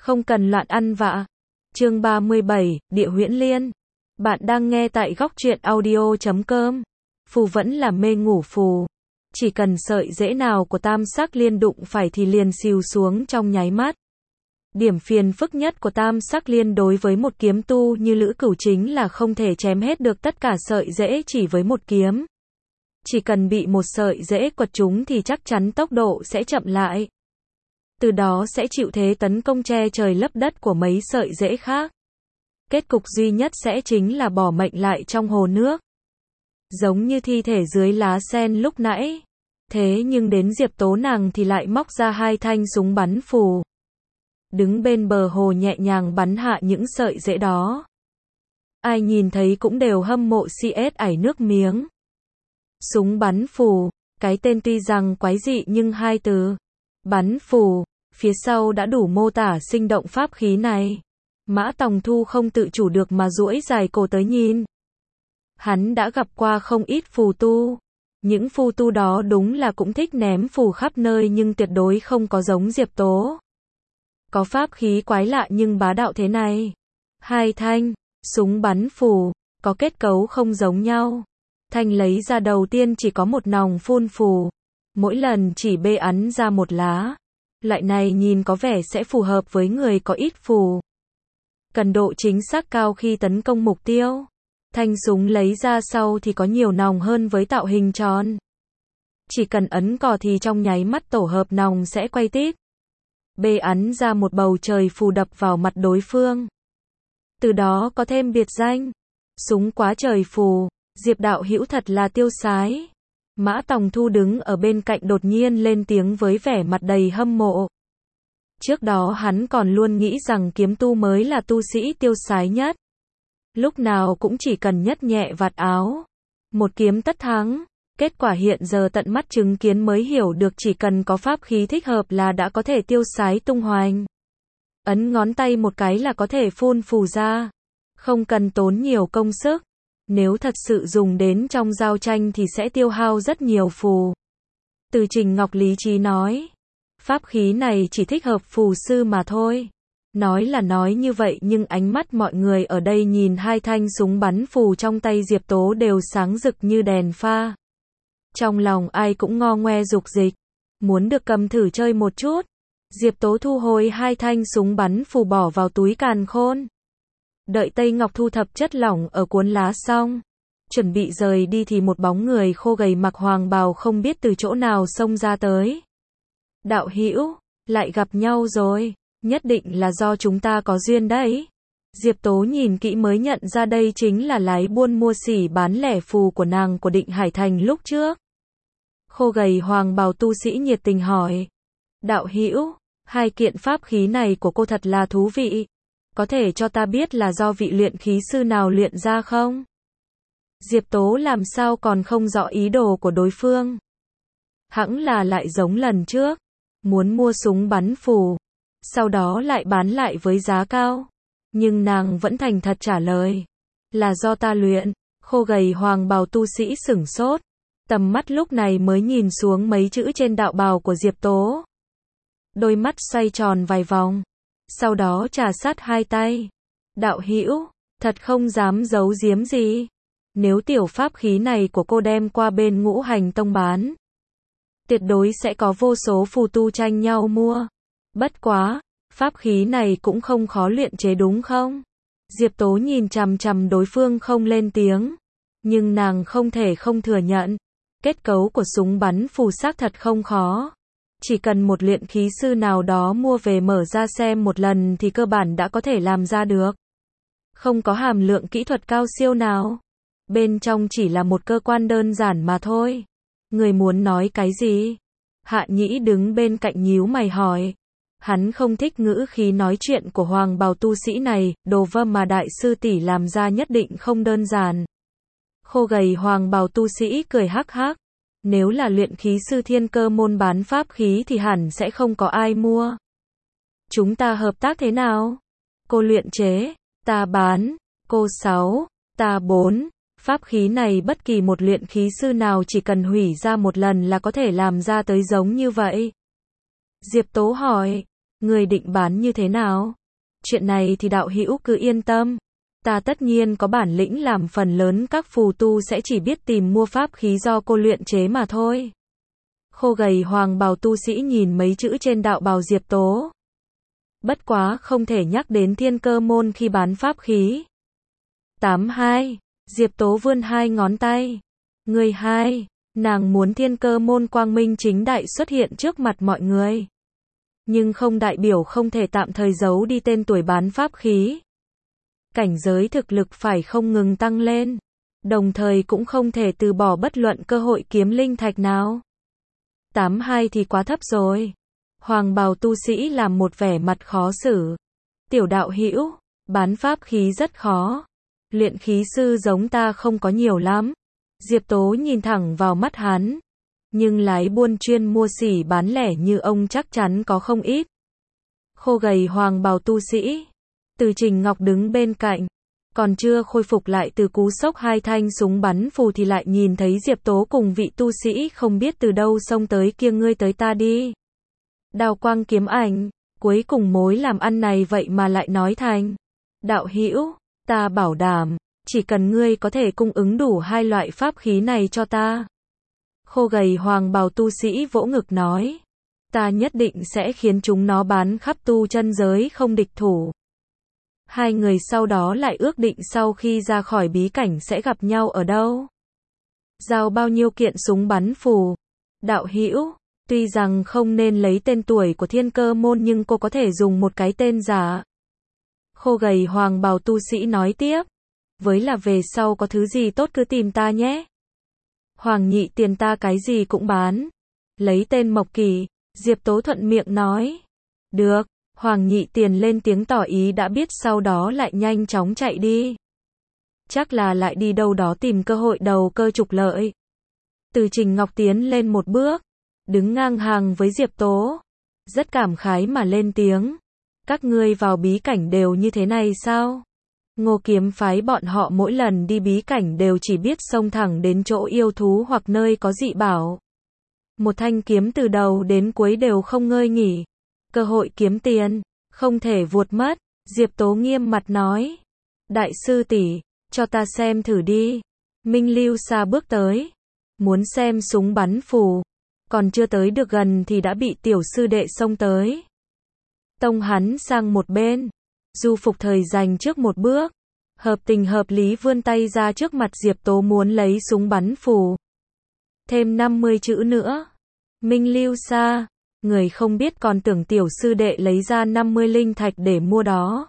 Không cần loạn ăn vạ. Chương 37, Địa Huyễn Liên. Bạn đang nghe tại góc truyện audio.com. Phù vẫn là mê ngủ phù. Chỉ cần sợi rễ nào của tam sắc liên đụng phải thì liền xìu xuống trong nháy mắt. Điểm phiền phức nhất của tam sắc liên đối với một kiếm tu như Lữ Cửu chính là không thể chém hết được tất cả sợi rễ chỉ với một kiếm. Chỉ cần bị một sợi rễ quật trúng thì chắc chắn tốc độ sẽ chậm lại. Từ đó sẽ chịu thế tấn công che trời lấp đất của mấy sợi rễ khác. Kết cục duy nhất sẽ chính là bỏ mệnh lại trong hồ nước. Giống như thi thể dưới lá sen lúc nãy. Thế nhưng đến Diệp Tố nàng thì lại móc ra 2 thanh súng bắn phù. Đứng bên bờ hồ nhẹ nhàng bắn hạ những sợi rễ đó. Ai nhìn thấy cũng đều hâm mộ CS ải nước miếng. Súng bắn phù, cái tên tuy rằng quái dị nhưng 2 từ bắn phù, phía sau đã đủ mô tả sinh động pháp khí này. Mã Tòng Thu không tự chủ được mà duỗi dài cổ tới nhìn. Hắn đã gặp qua không ít phù tu. Những phù tu đó đúng là cũng thích ném phù khắp nơi nhưng tuyệt đối không có giống Diệp Tố. Có pháp khí quái lạ nhưng bá đạo thế này. 2 thanh, súng bắn phù, có kết cấu không giống nhau. Thanh lấy ra đầu tiên chỉ có một nòng phun phù. Mỗi lần chỉ bê ắn ra một lá. Loại này nhìn có vẻ sẽ phù hợp với người có ít phù. Cần độ chính xác cao khi tấn công mục tiêu. Thanh súng lấy ra sau thì có nhiều nòng hơn với tạo hình tròn. Chỉ cần ấn cò thì trong nháy mắt tổ hợp nòng sẽ quay tít. Bê ắn ra một bầu trời phù đập vào mặt đối phương. Từ đó có thêm biệt danh. Súng quá trời phù. Diệp đạo hữu thật là tiêu sái. Mã Tòng Thu đứng ở bên cạnh đột nhiên lên tiếng với vẻ mặt đầy hâm mộ. Trước đó hắn còn luôn nghĩ rằng kiếm tu mới là tu sĩ tiêu sái nhất. Lúc nào cũng chỉ cần nhất nhẹ vạt áo. Một kiếm tất thắng. Kết quả hiện giờ tận mắt chứng kiến mới hiểu được chỉ cần có pháp khí thích hợp là đã có thể tiêu sái tung hoành. Ấn ngón tay một cái là có thể phun phù ra. Không cần tốn nhiều công sức. Nếu thật sự dùng đến trong giao tranh thì sẽ tiêu hao rất nhiều phù. Từ Trình Ngọc lý trí nói. Pháp khí này chỉ thích hợp phù sư mà thôi. Nói là nói như vậy nhưng ánh mắt mọi người ở đây nhìn 2 thanh súng bắn phù trong tay Diệp Tố đều sáng rực như đèn pha. Trong lòng ai cũng ngo ngoe dục dịch. Muốn được cầm thử chơi một chút. Diệp Tố thu hồi 2 thanh súng bắn phù bỏ vào túi càn khôn. Đợi Tây Ngọc thu thập chất lỏng ở cuốn lá xong. Chuẩn bị rời đi thì một bóng người khô gầy mặc hoàng bào không biết từ chỗ nào xông ra tới. Đạo hữu, lại gặp nhau rồi. Nhất định là do chúng ta có duyên đấy. Diệp Tố nhìn kỹ mới nhận ra đây chính là lái buôn mua sỉ bán lẻ phù của nàng của Định Hải Thành lúc trước. Khô gầy hoàng bào tu sĩ nhiệt tình hỏi. Đạo hữu, 2 kiện pháp khí này của cô thật là thú vị. Có thể cho ta biết là do vị luyện khí sư nào luyện ra không? Diệp Tố làm sao còn không rõ ý đồ của đối phương. Hẳn là lại giống lần trước. Muốn mua súng bắn phù. Sau đó lại bán lại với giá cao. Nhưng nàng vẫn thành thật trả lời. Là do ta luyện. Khô gầy hoàng bào tu sĩ sửng sốt. Tầm mắt lúc này mới nhìn xuống mấy chữ trên đạo bào của Diệp Tố. Đôi mắt xoay tròn vài vòng. Sau đó trà sát 2 tay. Đạo hữu, thật không dám giấu giếm gì. Nếu tiểu pháp khí này của cô đem qua bên Ngũ Hành Tông bán. Tuyệt đối sẽ có vô số phù tu tranh nhau mua. Bất quá, pháp khí này cũng không khó luyện chế đúng không? Diệp Tố nhìn chằm chằm đối phương không lên tiếng. Nhưng nàng không thể không thừa nhận. Kết cấu của súng bắn phù xác thật không khó. Chỉ cần một luyện khí sư nào đó mua về mở ra xem một lần thì cơ bản đã có thể làm ra được. Không có hàm lượng kỹ thuật cao siêu nào. Bên trong chỉ là một cơ quan đơn giản mà thôi. Người muốn nói cái gì? Hạ Nhĩ đứng bên cạnh nhíu mày hỏi. Hắn không thích ngữ khí nói chuyện của hoàng bào tu sĩ này, đồ vâm mà đại sư tỷ làm ra nhất định không đơn giản. Khô gầy hoàng bào tu sĩ cười hắc hắc. Nếu là luyện khí sư Thiên Cơ môn bán pháp khí thì hẳn sẽ không có ai mua. Chúng ta hợp tác thế nào? Cô luyện chế, ta bán, cô 6, ta 4. Pháp khí này bất kỳ một luyện khí sư nào chỉ cần hủy ra một lần là có thể làm ra tới giống như vậy. Diệp Tố hỏi, Ngươi định bán như thế nào? Chuyện này thì đạo hữu cứ yên tâm. Ta tất nhiên có bản lĩnh, làm phần lớn các phù tu sẽ chỉ biết tìm mua pháp khí do cô luyện chế mà thôi. Khô gầy hoàng bào tu sĩ nhìn mấy chữ trên đạo bào Diệp Tố. Bất quá không thể nhắc đến Thiên Cơ môn khi bán pháp khí. 82. Diệp Tố vươn 2 ngón tay. Người 2. Nàng muốn Thiên Cơ môn quang minh chính đại xuất hiện trước mặt mọi người. Nhưng không đại biểu không thể tạm thời giấu đi tên tuổi bán pháp khí. Cảnh giới thực lực phải không ngừng tăng lên. Đồng thời cũng không thể từ bỏ bất luận cơ hội kiếm linh thạch nào. 82 thì quá thấp rồi. Hoàng bào tu sĩ làm một vẻ mặt khó xử. Tiểu đạo hữu, bán pháp khí rất khó. Luyện khí sư giống ta không có nhiều lắm. Diệp Tố nhìn thẳng vào mắt hắn. Nhưng lái buôn chuyên mua xỉ bán lẻ như ông chắc chắn có không ít. Khô gầy hoàng bào tu sĩ. Từ Trình Ngọc đứng bên cạnh. Còn chưa khôi phục lại từ cú sốc 2 thanh súng bắn phù thì lại nhìn thấy Diệp Tố cùng vị tu sĩ không biết từ đâu xông tới kia, ngươi tới ta đi. Đao quang kiếm ảnh, cuối cùng mối làm ăn này vậy mà lại nói thành. Đạo hữu, ta bảo đảm, chỉ cần ngươi có thể cung ứng đủ 2 loại pháp khí này cho ta. Khô gầy hoàng bào tu sĩ vỗ ngực nói. Ta nhất định sẽ khiến chúng nó bán khắp tu chân giới không địch thủ. 2 người sau đó lại ước định sau khi ra khỏi bí cảnh sẽ gặp nhau ở đâu. Giao bao nhiêu kiện súng bắn phù. Đạo hữu, tuy rằng không nên lấy tên tuổi của Thiên Cơ môn nhưng cô có thể dùng một cái tên giả. Khô gầy hoàng bào tu sĩ nói tiếp. Với là về sau có thứ gì tốt cứ tìm ta nhé. Hoàng nhị tiền ta cái gì cũng bán. Lấy tên Mộc Kỳ, Diệp Tố thuận miệng nói. Được. Hoàng nhị tiền lên tiếng tỏ ý đã biết, sau đó lại nhanh chóng chạy đi. Chắc là lại đi đâu đó tìm cơ hội đầu cơ trục lợi. Từ Trình Ngọc tiến lên một bước, đứng ngang hàng với Diệp Tố. Rất cảm khái mà lên tiếng. Các ngươi vào bí cảnh đều như thế này sao? Ngô kiếm phái bọn họ mỗi lần đi bí cảnh đều chỉ biết xông thẳng đến chỗ yêu thú hoặc nơi có dị bảo. Một thanh kiếm từ đầu đến cuối đều không ngơi nghỉ. Cơ hội kiếm tiền, không thể vuột mất. Diệp Tố nghiêm mặt nói. Đại sư tỷ, cho ta xem thử đi. Minh Lưu Sa bước tới. Muốn xem súng bắn phù. Còn chưa tới được gần thì đã bị tiểu sư đệ xông tới. Tông hắn sang một bên. Du Phục Thời giành trước một bước. Hợp tình hợp lý vươn tay ra trước mặt Diệp Tố muốn lấy súng bắn phù. Thêm 50 chữ nữa. Minh Lưu Sa. Người không biết còn tưởng tiểu sư đệ lấy ra 50 linh thạch để mua đó.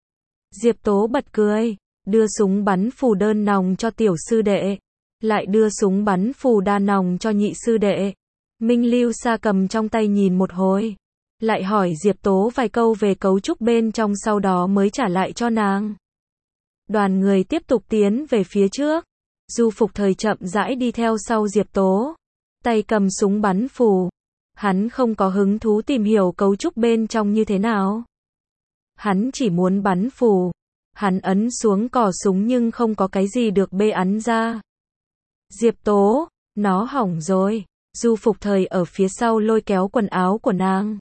Diệp Tố bật cười, đưa súng bắn phù đơn nòng cho tiểu sư đệ, lại đưa súng bắn phù đa nòng cho nhị sư đệ. Minh Lưu Sa cầm trong tay nhìn một hồi, lại hỏi Diệp Tố vài câu về cấu trúc bên trong, sau đó mới trả lại cho nàng. Đoàn người tiếp tục tiến về phía trước. Du Phục Thời chậm rãi đi theo sau Diệp Tố, tay cầm súng bắn phù. Hắn không có hứng thú tìm hiểu cấu trúc bên trong như thế nào. Hắn chỉ muốn bắn phù. Hắn ấn xuống cò súng nhưng không có cái gì được bê ắn ra. Diệp Tố, nó hỏng rồi. Du Phục Thời ở phía sau lôi kéo quần áo của nàng.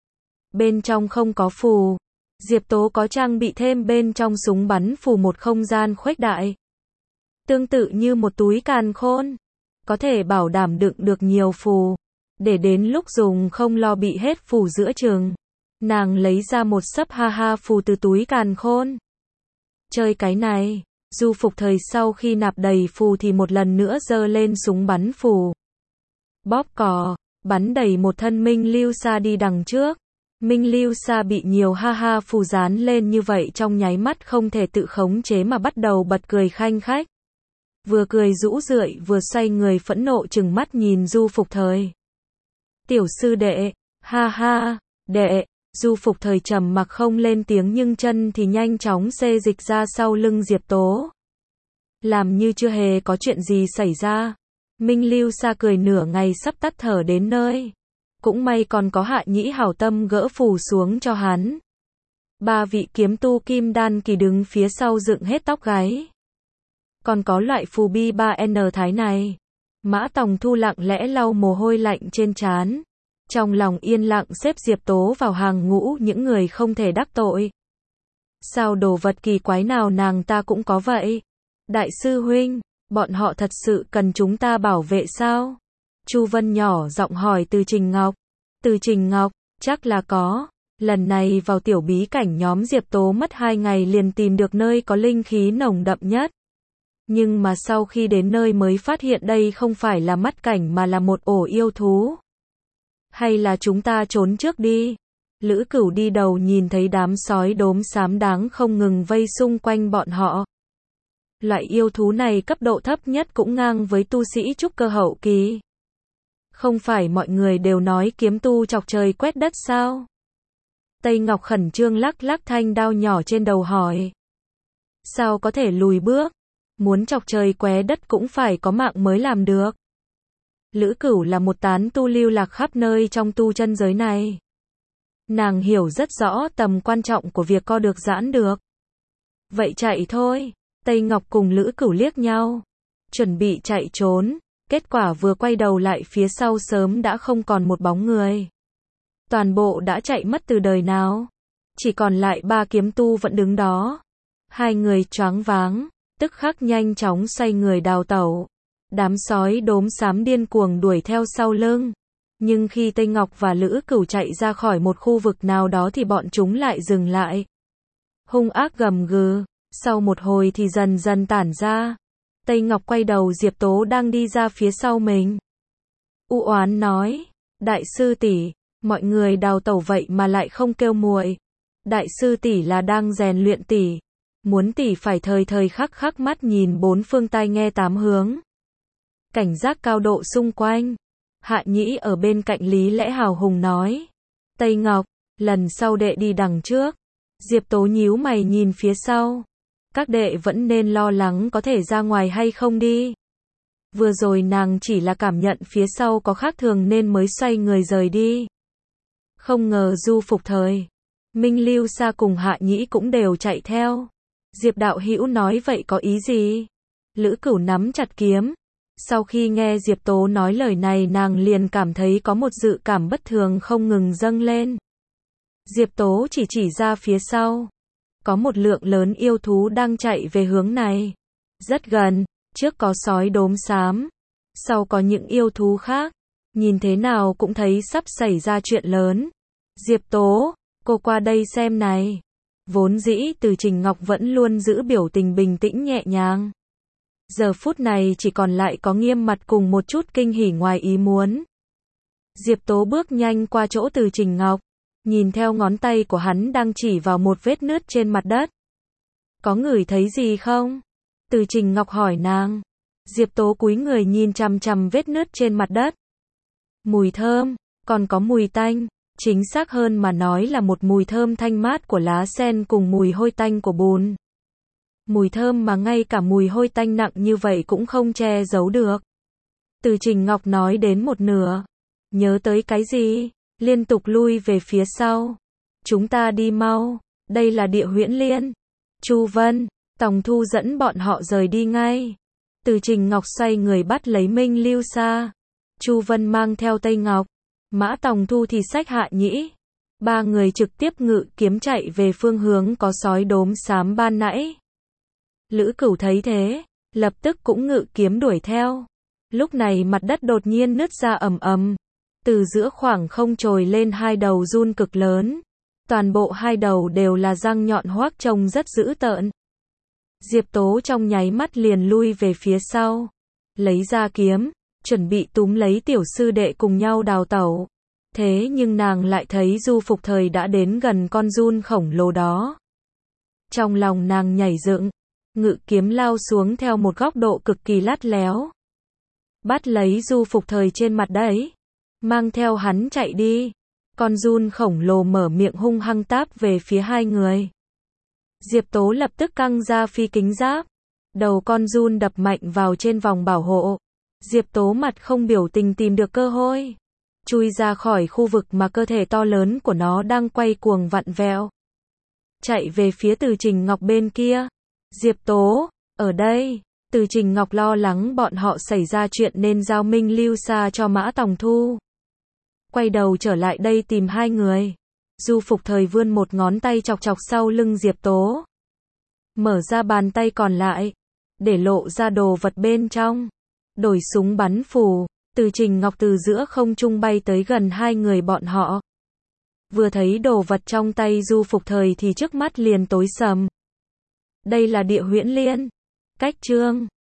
Bên trong không có phù. Diệp Tố có trang bị thêm bên trong súng bắn phù một không gian khuếch đại. Tương tự như một túi càn khôn. Có thể bảo đảm đựng được nhiều phù. Để đến lúc dùng không lo bị hết phù giữa chừng. Nàng lấy ra một xấp ha phù từ túi càn khôn. Chơi cái này. Du Phục Thời sau khi nạp đầy phù thì một lần nữa giơ lên súng bắn phù. Bóp cò, bắn đầy một thân Minh Lưu Sa đi đằng trước. Minh Lưu Sa bị nhiều ha phù dán lên như vậy trong nháy mắt không thể tự khống chế mà bắt đầu bật cười khanh khách. Vừa cười rũ rượi vừa xoay người phẫn nộ trừng mắt nhìn Du Phục Thời. Tiểu sư đệ, ha, đệ. Du Phục Thời trầm mặc không lên tiếng nhưng chân thì nhanh chóng xê dịch ra sau lưng Diệp Tố. Làm như chưa hề có chuyện gì xảy ra. Minh Lưu Sa cười nửa ngày sắp tắt thở đến nơi. Cũng may còn có Hạ Nhĩ hảo tâm gỡ phù xuống cho hắn. 3 vị kiếm tu kim đan kỳ đứng phía sau dựng hết tóc gáy. Còn có loại phù bi 3N thái này. Mã Tòng Thu lặng lẽ lau mồ hôi lạnh trên trán. Trong lòng yên lặng xếp Diệp Tố vào hàng ngũ những người không thể đắc tội. Sao đồ vật kỳ quái nào nàng ta cũng có vậy? Đại sư huynh, bọn họ thật sự cần chúng ta bảo vệ sao? Chu Vân nhỏ giọng hỏi Từ Trình Ngọc. Từ Trình Ngọc, chắc là có. Lần này vào tiểu bí cảnh nhóm Diệp Tố mất 2 ngày liền tìm được nơi có linh khí nồng đậm nhất. Nhưng mà sau khi đến nơi mới phát hiện đây không phải là mắt cảnh mà là một ổ yêu thú. Hay là chúng ta trốn trước đi? Lữ Cửu đi đầu nhìn thấy đám sói đốm xám đáng không ngừng vây xung quanh bọn họ. Loại yêu thú này cấp độ thấp nhất cũng ngang với tu sĩ trúc cơ hậu kỳ. Không phải mọi người đều nói kiếm tu chọc trời quét đất sao? Tây Ngọc khẩn trương lắc lắc thanh đao nhỏ trên đầu hỏi. Sao có thể lùi bước? Muốn chọc trời qué đất cũng phải có mạng mới làm được. Lữ Cửu là một tán tu lưu lạc khắp nơi trong tu chân giới này. Nàng hiểu rất rõ tầm quan trọng của việc co được giãn được. Vậy chạy thôi. Tây Ngọc cùng Lữ Cửu liếc nhau. Chuẩn bị chạy trốn. Kết quả vừa quay đầu lại phía sau sớm đã không còn một bóng người. Toàn bộ đã chạy mất từ đời nào. Chỉ còn lại 3 kiếm tu vẫn đứng đó. 2 người choáng váng, tức khắc nhanh chóng xoay người đào tẩu. Đám sói đốm xám điên cuồng đuổi theo sau lưng. Nhưng khi Tây Ngọc và Lữ Cửu chạy ra khỏi một khu vực nào đó thì bọn chúng lại dừng lại. Hung ác gầm gừ, sau một hồi thì dần dần tản ra. Tây Ngọc quay đầu Diệp Tố đang đi ra phía sau mình. U oán nói, đại sư tỷ, mọi người đào tẩu vậy mà lại không kêu muội. Đại sư tỷ là đang rèn luyện tỷ. Muốn tỷ phải thời thời khắc khắc mắt nhìn 4 phương tai nghe 8 hướng. Cảnh giác cao độ xung quanh. Hạ Nhĩ ở bên cạnh Lý Lẽ hào hùng nói. Tây Ngọc, lần sau đệ đi đằng trước. Diệp Tố nhíu mày nhìn phía sau. Các đệ vẫn nên lo lắng có thể ra ngoài hay không đi. Vừa rồi nàng chỉ là cảm nhận phía sau có khác thường nên mới xoay người rời đi. Không ngờ Du Phục Thời, Minh Lưu Sa cùng Hạ Nhĩ cũng đều chạy theo. Diệp đạo hữu nói vậy có ý gì? Lữ Cửu nắm chặt kiếm. Sau khi nghe Diệp Tố nói lời này nàng liền cảm thấy có một dự cảm bất thường không ngừng dâng lên. Diệp Tố chỉ ra phía sau. Có một lượng lớn yêu thú đang chạy về hướng này. Rất gần, trước có sói đốm xám. Sau có những yêu thú khác. Nhìn thế nào cũng thấy sắp xảy ra chuyện lớn. Diệp Tố, cô qua đây xem này. Vốn dĩ Từ Trình Ngọc vẫn luôn giữ biểu tình bình tĩnh nhẹ nhàng. Giờ phút này chỉ còn lại có nghiêm mặt cùng một chút kinh hỉ ngoài ý muốn. Diệp Tố bước nhanh qua chỗ Từ Trình Ngọc. Nhìn theo ngón tay của hắn đang chỉ vào một vết nứt trên mặt đất. Có ngửi thấy gì không? Từ Trình Ngọc hỏi nàng. Diệp Tố cúi người nhìn chằm chằm vết nứt trên mặt đất. Mùi thơm, còn có mùi tanh. Chính xác hơn mà nói là một mùi thơm thanh mát của lá sen cùng mùi hôi tanh của bùn. Mùi thơm mà ngay cả mùi hôi tanh nặng như vậy cũng không che giấu được. Từ Trình Ngọc nói đến một nửa. Nhớ tới cái gì? Liên tục lui về phía sau. Chúng ta đi mau. Đây là Địa Huyễn Liên. Chu Vân, Tòng Thu dẫn bọn họ rời đi ngay. Từ Trình Ngọc xoay người bắt lấy Minh Lưu Sa. Chu Vân mang theo Tây Ngọc. Mã Tòng Thu thì xách Hạ Nhĩ. 3 người trực tiếp ngự kiếm chạy về phương hướng có sói đốm xám ban nãy. Lữ Cửu thấy thế, lập tức cũng ngự kiếm đuổi theo. Lúc này mặt đất đột nhiên nứt ra ầm ầm. Từ giữa khoảng không trồi lên 2 đầu giun cực lớn. Toàn bộ 2 đầu đều là răng nhọn hoác trông rất dữ tợn. Diệp Tố trong nháy mắt liền lui về phía sau. Lấy ra kiếm, chuẩn bị túm lấy tiểu sư đệ cùng nhau đào tẩu. Thế nhưng nàng lại thấy Du Phục Thời đã đến gần con giun khổng lồ đó. Trong lòng nàng nhảy dựng, ngự kiếm lao xuống theo một góc độ cực kỳ lắt léo. Bắt lấy Du Phục Thời trên mặt đấy. Mang theo hắn chạy đi. Con giun khổng lồ mở miệng hung hăng táp về phía 2 người. Diệp Tố lập tức căng ra phi kính giáp. Đầu con giun đập mạnh vào trên vòng bảo hộ. Diệp Tố mặt không biểu tình tìm được cơ hội. Chui ra khỏi khu vực mà cơ thể to lớn của nó đang quay cuồng vặn vẹo. Chạy về phía Từ Trình Ngọc bên kia. Diệp Tố, ở đây. Từ Trình Ngọc lo lắng bọn họ xảy ra chuyện nên giao Minh Lưu Sa cho Mã Tòng Thu. quay đầu trở lại đây tìm hai người. Du Phục Thời vươn một ngón tay chọc chọc sau lưng Diệp Tố. Mở ra bàn tay còn lại, để lộ ra đồ vật bên trong. Đổi súng bắn phù, từ Trình Ngọc từ giữa không trung bay tới gần hai người bọn họ. Vừa thấy đồ vật trong tay Du Phục Thời thì trước mắt liền tối sầm. Đây là Địa Huyễn Liên. Cách chương